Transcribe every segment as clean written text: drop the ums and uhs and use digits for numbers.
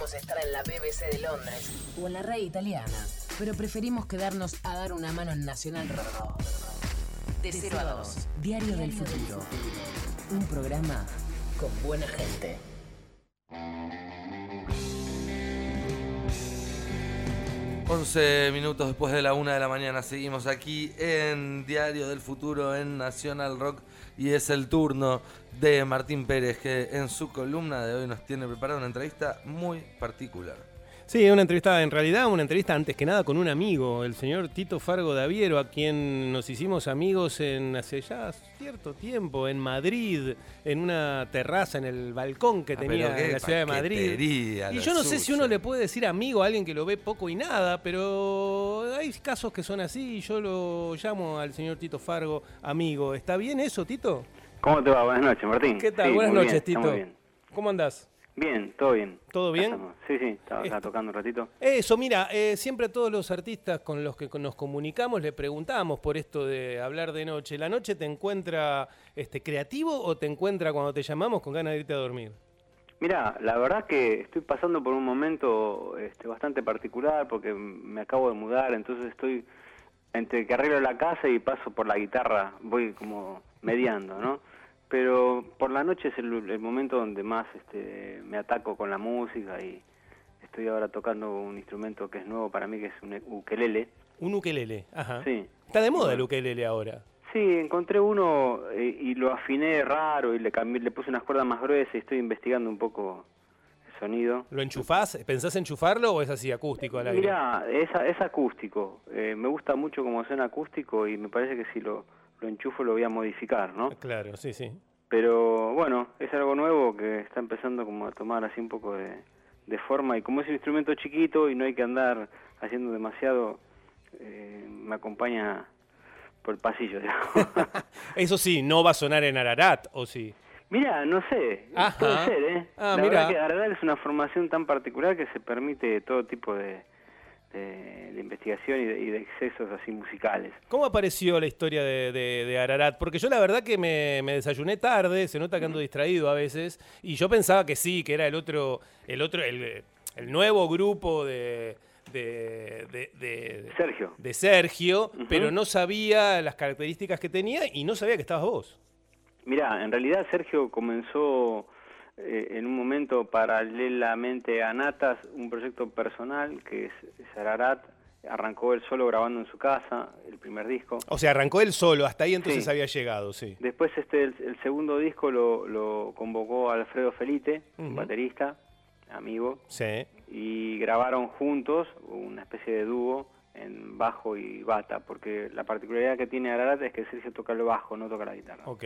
podríamos estar en la BBC de Londres o en la RAI italiana, pero preferimos quedarnos a dar una mano en Nacional Rock. De 0 a 2, Diario del Futuro. Un programa con buena gente. Once minutos después de la 1 de la mañana seguimos aquí en Diario del Futuro en Nacional Rock y es el turno de Martín Pérez, que en su columna de hoy nos tiene preparada una entrevista muy particular. Sí, una entrevista, en realidad una entrevista antes que nada con un amigo, el señor Tito Fargo Daviero, a quien nos hicimos amigos hace ya cierto tiempo en Madrid, en una terraza, en el balcón que tenía en la ciudad de Madrid. Y yo no sé si uno le puede decir amigo a alguien que lo ve poco y nada, pero hay casos que son así y yo lo llamo al señor Tito Fargo amigo. ¿Está bien eso, Tito? ¿Cómo te va? Buenas noches, Martín. ¿Qué tal? Sí, Buenas noches, bien, Tito. Bien. ¿Cómo andás? Bien, todo bien. ¿Todo bien? Sí, estaba acá tocando un ratito. Eso, mira, siempre a todos los artistas con los que nos comunicamos le preguntamos por esto de hablar de noche. ¿La noche te encuentra creativo o te encuentra cuando te llamamos con ganas de irte a dormir? Mira, la verdad que estoy pasando por un momento bastante particular porque me acabo de mudar, entonces estoy entre que arreglo la casa y paso por la guitarra, voy como mediando, ¿no? Pero por la noche es el momento donde más me ataco con la música y estoy ahora tocando un instrumento que es nuevo para mí, que es un ukelele. Un ukelele, ajá. Sí. Está de moda el ukelele ahora. Sí, encontré uno y lo afiné raro y le puse unas cuerdas más gruesas y estoy investigando un poco el sonido. ¿Lo enchufás? ¿Pensás enchufarlo o es así acústico al aire? Mirá, es acústico. Me gusta mucho cómo suena acústico y me parece que si lo enchufo lo voy a modificar, ¿no? Claro, sí, sí. Pero bueno, es algo nuevo que está empezando como a tomar así un poco de forma y como es un instrumento chiquito y no hay que andar haciendo demasiado, me acompaña por el pasillo, digamos. Eso sí, no va a sonar en Ararat, ¿o sí? Mira, no sé, Ajá. puede ser, ¿eh? Ah, la mirá. verdad que Ararat es una formación tan particular que se permite todo tipo de investigación y de excesos así musicales. ¿Cómo apareció la historia de Ararat? Porque yo la verdad que me desayuné tarde, se nota que ando distraído a veces, y yo pensaba que sí, que era el nuevo grupo de Sergio. De Sergio, Uh-huh. pero no sabía las características que tenía y no sabía que estabas vos. Mirá, en realidad Sergio comenzó en un momento paralelamente a Natas un proyecto personal que es Ararat. Arrancó él solo grabando en su casa el primer disco. O sea, arrancó él solo, hasta ahí entonces Sí. había llegado, sí. Después el segundo disco lo convocó Alfredo Felite, Uh-huh. un baterista, amigo, Sí. y grabaron juntos una especie de dúo en bajo y bata, porque la particularidad que tiene Ararat es que Sergio toca el bajo, no toca la guitarra. Ok.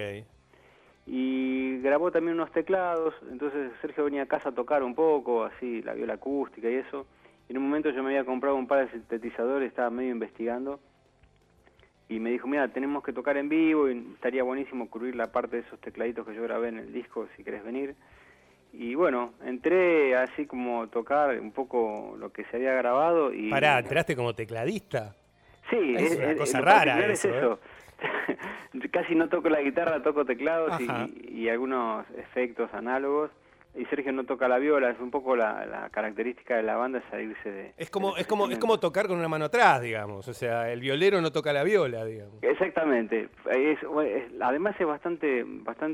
Y grabó también unos teclados, entonces Sergio venía a casa a tocar un poco, así, la viola acústica y eso. Y en un momento yo me había comprado un par de sintetizadores, estaba medio investigando, y me dijo, mira, tenemos que tocar en vivo y estaría buenísimo cubrir la parte de esos tecladitos que yo grabé en el disco, si querés venir. Y bueno, entré así como tocar un poco lo que se había grabado y... Pará, ¿entraste como tecladista? Sí, Es una cosa lo rara particular eso, es eso. Casi no toco la guitarra, toco teclados Ajá. y algunos efectos análogos. Y Sergio no toca la viola, es un poco la característica de la banda, es salirse de... Es como tocar con una mano atrás, digamos. O sea, el violero no toca la viola, digamos. Exactamente. Además es bastante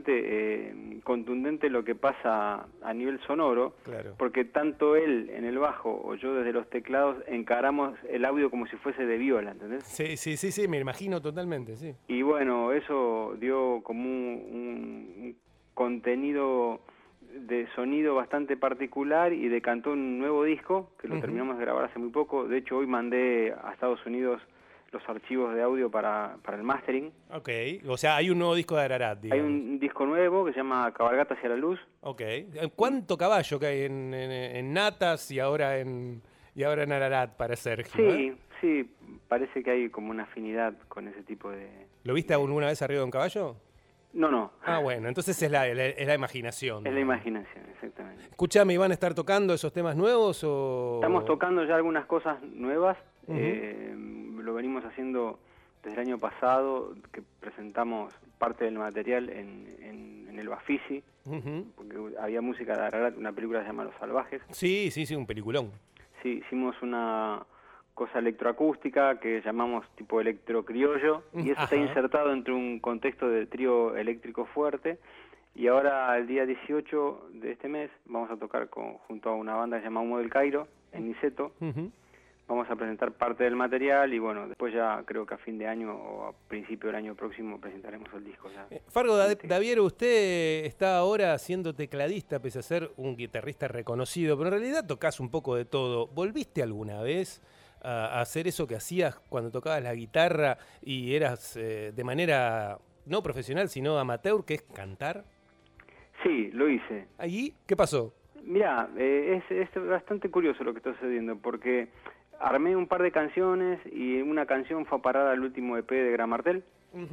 contundente lo que pasa a nivel sonoro, Claro. porque tanto él en el bajo o yo desde los teclados encaramos el audio como si fuese de viola, ¿entendés? Sí, me imagino totalmente, sí. Y bueno, eso dio como un contenido de sonido bastante particular y decantó un nuevo disco que lo Uh-huh. terminamos de grabar hace muy poco. De hecho, hoy mandé a Estados Unidos los archivos de audio para el mastering. Ok, o sea, hay un nuevo disco de Ararat, digamos. Hay un disco nuevo que se llama Cabalgata hacia la luz. Ok. ¿Cuánto caballo que hay en Natas y ahora en Ararat para Sergio? Sí, sí, parece que hay como una afinidad con ese tipo de... ¿Lo viste alguna vez arriba de un caballo? No. Ah, bueno, entonces es la imaginación. Es la imaginación, exactamente. Escuchame, ¿van a estar tocando esos temas nuevos o...? Estamos tocando ya algunas cosas nuevas. Uh-huh. Lo venimos haciendo desde el año pasado, que presentamos parte del material en el Bafisi, porque había música de Ararat, una película que se llama Los Salvajes. Sí, un peliculón. Sí, hicimos una cosa electroacústica que llamamos tipo electrocriollo, y eso está insertado entre un contexto de trío eléctrico fuerte. Y ahora, el día 18 de este mes, vamos a tocar junto a una banda que se llama Humo del Cairo, en Niceto. Vamos a presentar parte del material y bueno, después ya creo que a fin de año o a principio del año próximo presentaremos el disco. Fargo Daviero, usted está ahora siendo tecladista, pese a ser un guitarrista reconocido, pero en realidad tocás un poco de todo. ¿Volviste alguna vez a hacer eso que hacías cuando tocabas la guitarra y eras de manera no profesional, sino amateur, que es cantar? Sí, lo hice. ¿Allí qué pasó? Mirá, es bastante curioso lo que está sucediendo, porque armé un par de canciones y una canción fue a parar al último EP de Gran Martel.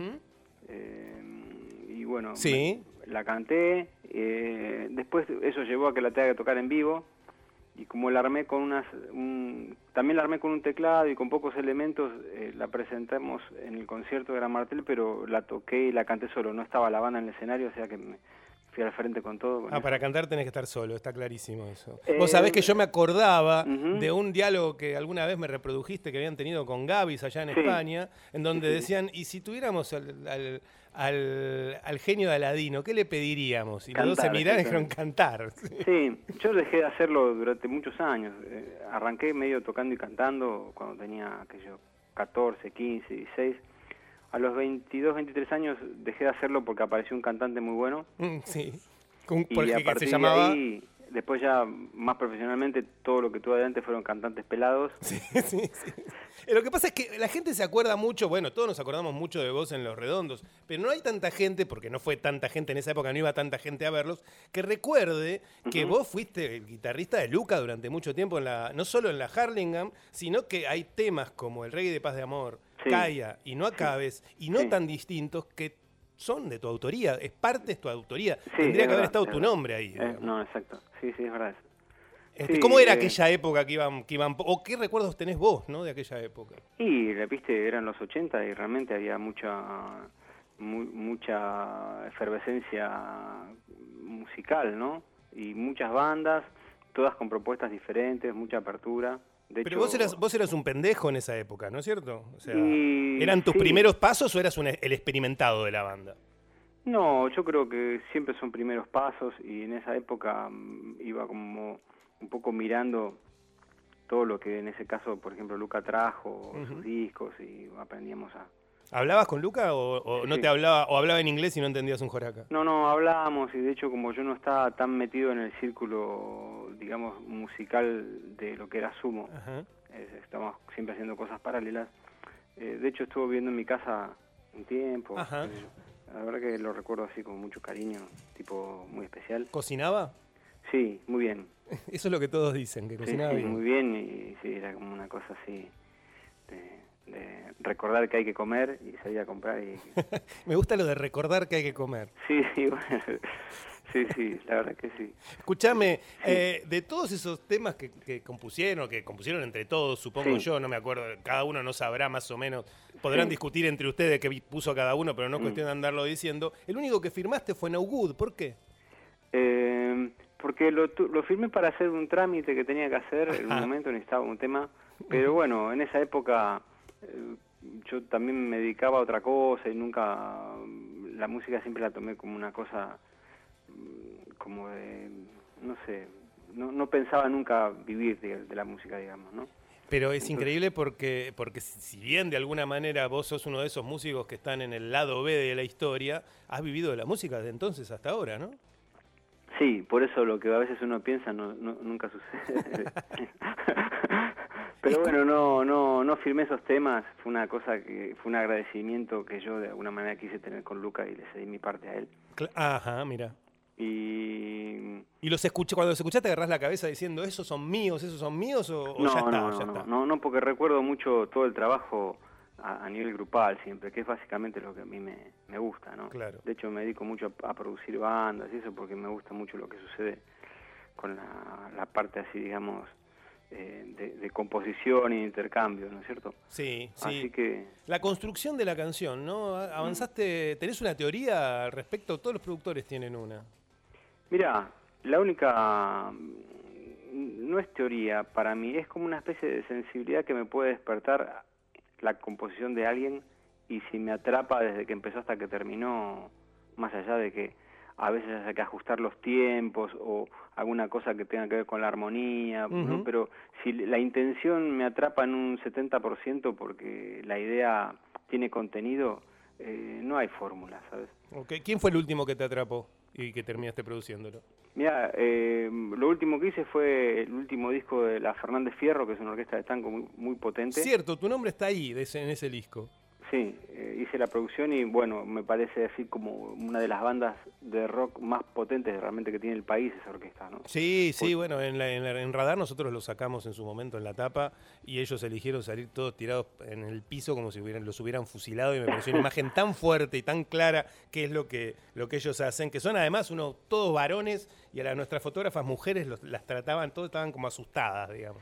Y bueno, sí, la canté. Después eso llevó a que la tenga que tocar en vivo. Y como la armé con también la armé con un teclado y con pocos elementos, la presentamos en el concierto de Gran Martel, pero la toqué y la canté solo. No estaba la banda en el escenario, o sea que me fui al frente con todo. Para cantar tenés que estar solo, está clarísimo eso. Vos sabés que yo me acordaba de un diálogo que alguna vez me reprodujiste que habían tenido con Gabis allá en España, en donde decían, y si tuviéramos al genio de Aladino, ¿qué le pediríamos? Y los dos se miraron y dijeron cantar. Sí, yo dejé de hacerlo durante muchos años. Arranqué medio tocando y cantando cuando tenía, 14, 15, 16. A los 22, 23 años dejé de hacerlo porque apareció un cantante muy bueno. Sí. Y a partir se llamaba... de ahí, después ya más profesionalmente, todo lo que tuve adelante fueron cantantes pelados. Sí. Lo que pasa es que la gente se acuerda mucho, bueno, todos nos acordamos mucho de vos en Los Redondos, pero no hay tanta gente, porque no fue tanta gente en esa época, no iba tanta gente a verlos, que recuerde que vos fuiste el guitarrista de Luca durante mucho tiempo, no solo en la Hurlingham, sino que hay temas como El Reggae de Paz de Amor, Calla y No Acabes, y no tan distintos, que son de tu autoría, es parte de tu autoría. Tendría que haber estado tu nombre ahí. No, exacto. Sí, es verdad. ¿Cómo era aquella época que iban, o qué recuerdos tenés vos, ¿no, de aquella época? Y, viste, eran los 80 y realmente había mucha efervescencia musical, ¿no? Y muchas bandas, todas con propuestas diferentes, mucha apertura. Pero vos eras un pendejo en esa época, ¿no es cierto? O sea, ¿eran tus primeros pasos o eras el experimentado de la banda? No, yo creo que siempre son primeros pasos y en esa época iba como un poco mirando todo lo que en ese caso, por ejemplo, Luca trajo, sus discos, y aprendíamos a... ¿Hablabas con Luca o no te hablaba, o hablaba en inglés y no entendías un joraca? No, hablábamos, y de hecho como yo no estaba tan metido en el círculo, digamos, musical de lo que era Sumo, estábamos siempre haciendo cosas paralelas. De hecho estuvo viviendo en mi casa un tiempo. La verdad que lo recuerdo así con mucho cariño, tipo muy especial. ¿Cocinaba? Sí, muy bien. Eso es lo que todos dicen, que cocinaba bien. Muy bien, y sí, era como una cosa así de recordar que hay que comer y salir a comprar. Me gusta lo de recordar que hay que comer. Sí, bueno, sí, la verdad que sí. Escuchame, de todos esos temas que compusieron entre todos, supongo yo, no me acuerdo, cada uno no sabrá más o menos, podrán discutir entre ustedes qué puso cada uno, pero no es cuestión de andarlo diciendo. El único que firmaste fue No Good, ¿por qué? Porque lo firmé para hacer un trámite que tenía que hacer, en un momento necesitaba un tema, pero bueno, en esa época yo también me dedicaba a otra cosa y nunca, la música siempre la tomé como una cosa como de, no sé, no pensaba nunca vivir de la música, digamos, ¿no? Pero es increíble porque si bien de alguna manera vos sos uno de esos músicos que están en el lado B de la historia, has vivido de la música desde entonces hasta ahora, ¿no? Sí, por eso lo que a veces uno piensa nunca sucede. Pero bueno, no firmé esos temas, fue una cosa que fue un agradecimiento que yo de alguna manera quise tener con Luca y le cedí mi parte a él. Mira. Y cuando los escuchaste agarrás la cabeza diciendo esos son míos o no, ya está. No, porque recuerdo mucho todo el trabajo a nivel grupal siempre, que es básicamente lo que a mí me gusta, ¿no? Claro. De hecho me dedico mucho a producir bandas y eso porque me gusta mucho lo que sucede con la parte así, digamos, de composición y intercambio, ¿no es cierto? Sí. Así que... La construcción de la canción, ¿no? Avanzaste, ¿tenés una teoría al respecto? Todos los productores tienen una. Mirá, la única, no es teoría para mí, es como una especie de sensibilidad que me puede despertar la composición de alguien, y si me atrapa desde que empezó hasta que terminó, más allá de que a veces hay que ajustar los tiempos o alguna cosa que tenga que ver con la armonía, ¿no? Pero si la intención me atrapa en un 70% porque la idea tiene contenido, no hay fórmula, ¿sabes? Okay. ¿Quién fue el último que te atrapó y que terminaste produciéndolo? Mira, lo último que hice fue el último disco de la Fernández Fierro, que es una orquesta de tango muy, muy potente. Cierto, tu nombre está ahí, en ese disco. Sí, hice la producción y bueno, me parece así como una de las bandas de rock más potentes realmente que tiene el país, esa orquesta, ¿no? Sí, bueno, en Radar nosotros lo sacamos en su momento en la tapa y ellos eligieron salir todos tirados en el piso como si los hubieran fusilado, y me pareció una imagen tan fuerte y tan clara que es lo que ellos hacen, que son además todos varones, y a nuestras fotógrafas mujeres las trataban, todas estaban como asustadas, digamos.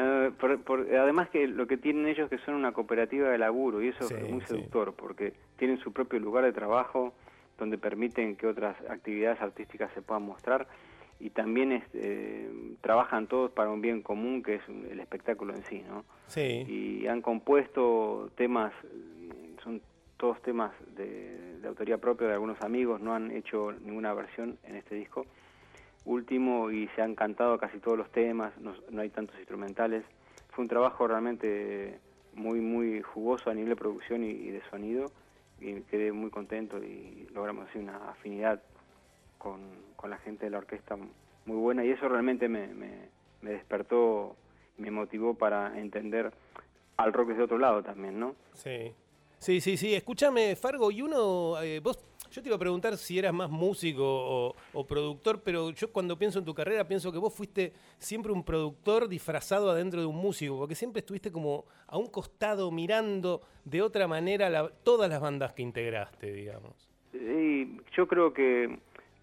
Además que lo que tienen ellos que son una cooperativa de laburo, y eso es muy seductor, porque tienen su propio lugar de trabajo donde permiten que otras actividades artísticas se puedan mostrar, y también trabajan todos para un bien común, que es el espectáculo en sí, ¿no? Sí. Y han compuesto temas, son todos temas de autoría propia de algunos amigos, no han hecho ninguna versión en este disco último, y se han cantado casi todos los temas, no hay tantos instrumentales. Fue un trabajo realmente muy, muy jugoso a nivel de producción y de sonido, y quedé muy contento y logramos así una afinidad con la gente de la orquesta muy buena, y eso realmente me despertó, me motivó para entender al rock desde otro lado también, ¿no? Sí. Escúchame, Fargo, y vos, yo te iba a preguntar si eras más músico o productor, pero yo cuando pienso en tu carrera pienso que vos fuiste siempre un productor disfrazado adentro de un músico, porque siempre estuviste como a un costado mirando de otra manera todas las bandas que integraste, digamos. Y yo creo que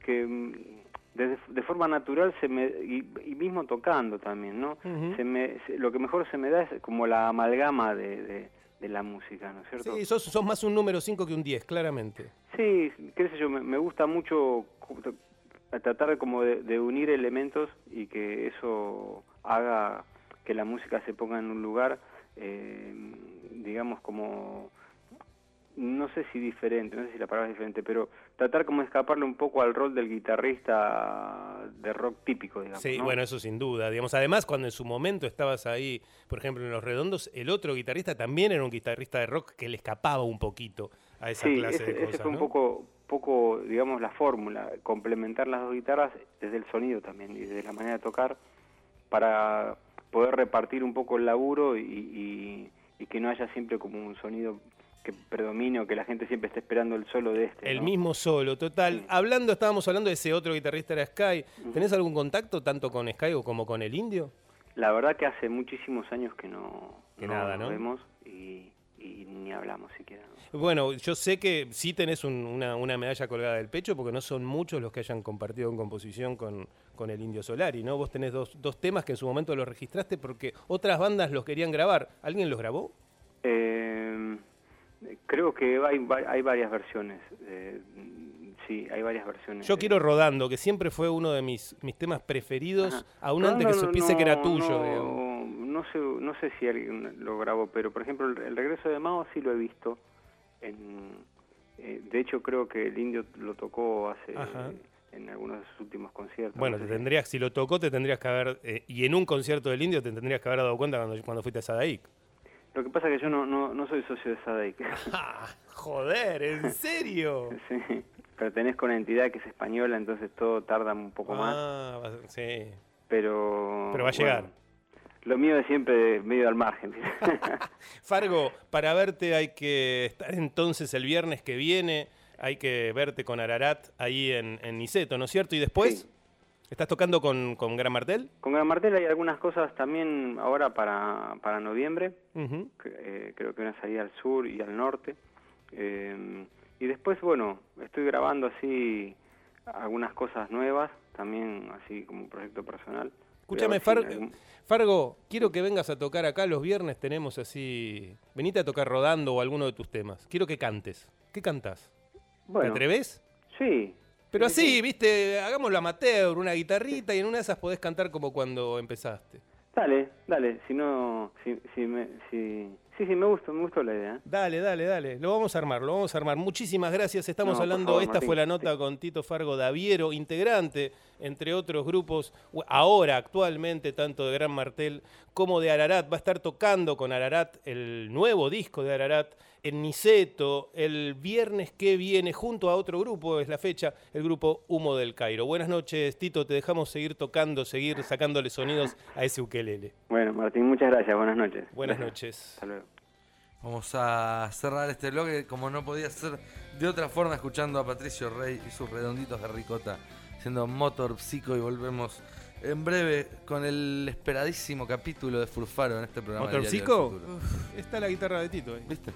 de forma natural y mismo tocando también, ¿no? Lo que mejor se me da es como la amalgama de la música, ¿no es cierto? Sí, sos más un número 5 que un 10, claramente. Sí, qué sé yo, me gusta mucho tratar como de unir elementos y que eso haga que la música se ponga en un lugar, digamos como, no sé si diferente, no sé si la palabra es diferente, pero tratar como de escaparle un poco al rol del guitarrista de rock típico, digamos. Sí, ¿no? bueno, eso sin duda, digamos. Además, cuando en su momento estabas ahí, por ejemplo, en Los Redondos, el otro guitarrista también era un guitarrista de rock que le escapaba un poquito a esa clase de cosas, ese fue ¿no? un poco, digamos, la fórmula, complementar las dos guitarras desde el sonido también y desde la manera de tocar, para poder repartir un poco el laburo y que no haya siempre como un sonido que predomine o que la gente siempre esté esperando el solo de este, El ¿no? mismo solo, total. Sí. Estábamos hablando de ese otro guitarrista, era Sky. ¿Tenés algún contacto tanto con Sky como con el Indio? La verdad que hace muchísimos años que no ¿no? vemos y ni hablamos siquiera, ¿no? Bueno, yo sé que sí tenés una medalla colgada del pecho, porque no son muchos los que hayan compartido en composición con el Indio Solari, ¿no? Vos tenés dos temas que en su momento los registraste porque otras bandas los querían grabar. ¿Alguien los grabó? Creo que hay varias versiones. Sí, hay varias versiones. Yo quiero Rodando, que siempre fue uno de mis temas preferidos, ajá, aún antes que supiese que era tuyo. No sé si alguien lo grabó, pero por ejemplo el regreso de Mao sí lo he visto. De hecho creo que el Indio lo tocó en algunos de sus últimos conciertos. Bueno, no sé si lo tocó te tendrías que haber, y en un concierto del Indio te tendrías que haber dado cuenta cuando fuiste a Sadaic. Lo que pasa es que yo no soy socio de Sadaic. Joder, ¿en serio? Sí, pertenezco a una entidad que es española, entonces todo tarda un poco más. Sí. Pero va a llegar. Bueno, lo mío es siempre medio al margen. Fargo, para verte hay que estar entonces el viernes que viene, hay que verte con Ararat ahí en Niceto, ¿no es cierto? ¿Y después? Sí. ¿Estás tocando con Gran Martel? Con Gran Martel hay algunas cosas también ahora para noviembre. Creo que van a salir al sur y al norte. Y después, bueno, estoy grabando así algunas cosas nuevas, también así como un proyecto personal. Escúchame, Fargo, quiero que vengas a tocar acá los viernes, tenemos así... Venite a tocar Rodando o alguno de tus temas. Quiero que cantes. ¿Qué cantás? Bueno, ¿te atreves? Sí. Pero así, viste, hagámoslo amateur, una guitarrita y en una de esas podés cantar como cuando empezaste. Dale, si no, si me gustó la idea. Dale, lo vamos a armar. Muchísimas gracias, estamos hablando, por favor, esta Martín. fue la nota con Tito Fargo Daviero, integrante, entre otros grupos, ahora actualmente, tanto de Gran Martel como de Ararat. Va a estar tocando con Ararat el nuevo disco de Ararat en Niceto el viernes que viene, junto a otro grupo, es la fecha, el grupo Humo del Cairo. Buenas noches, Tito, te dejamos seguir tocando, seguir sacándole sonidos a ese ukelele. Bueno, Martín, muchas gracias, buenas noches. Buenas noches. Hasta luego. Vamos a cerrar este bloque como no podía ser de otra forma, escuchando a Patricio Rey y sus redonditos de ricota, siendo Motor Psico, y volvemos en breve con el esperadísimo capítulo de Furfaro en este programa. ¿Motor de Diario Psico? del Futuro. Está la guitarra de Tito. ¿Viste?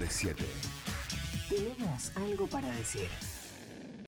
937. Tenemos algo para decir.